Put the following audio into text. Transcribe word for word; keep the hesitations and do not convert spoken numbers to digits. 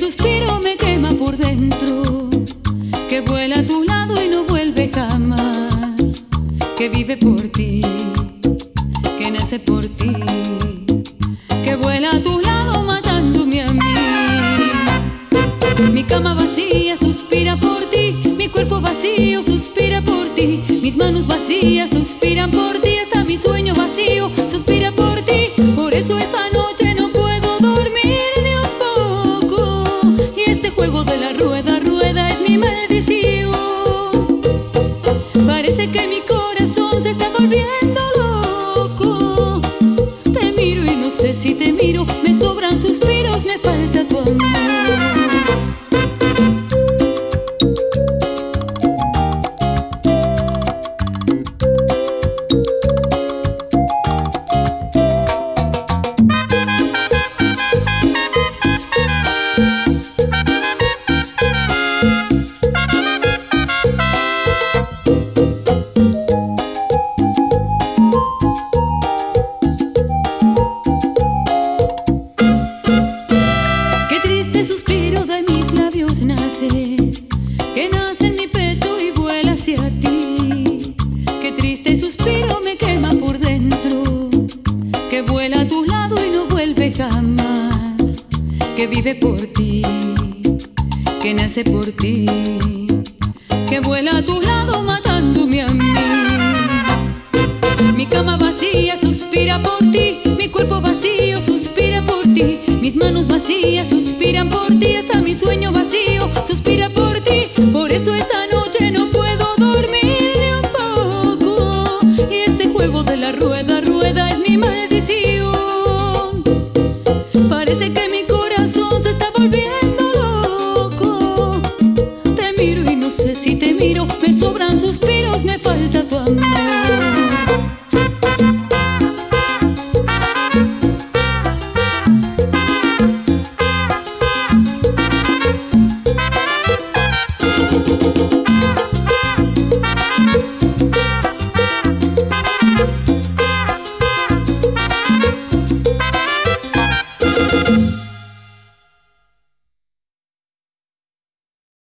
suspiro me quema por dentro, que vuela a tu lado y no vuelve jamás, que vive por ti, que nace por ti, que vuela a tu lado matándome a mí. Mi cama vacía suspira por ti, mi cuerpo vacío suspira por ti, mis manos vacías suspiran por ti, hasta mi sueño vacío suspira por ti. Por eso esta noche no puedo dormir ni un poco, y este juego de la rueda, rueda es mi maldición. Parece que mi corazón se está volviendo loco. Te miro y no sé si te miro, me sobran suspiros, me falta tu amor. Suspiro de mis labios nace, que nace en mi pecho y vuela hacia ti. Qué triste suspiro me quema por dentro, que vuela a tu lado y no vuelve jamás, que vive por ti, que nace por ti, que vuela a tu lado matándome a mí. Mi cama vacía suspira por ti, mi cuerpo vacío suspira por ti, mis manos vacías suspiran por ti, hasta mi sueño vacío suspira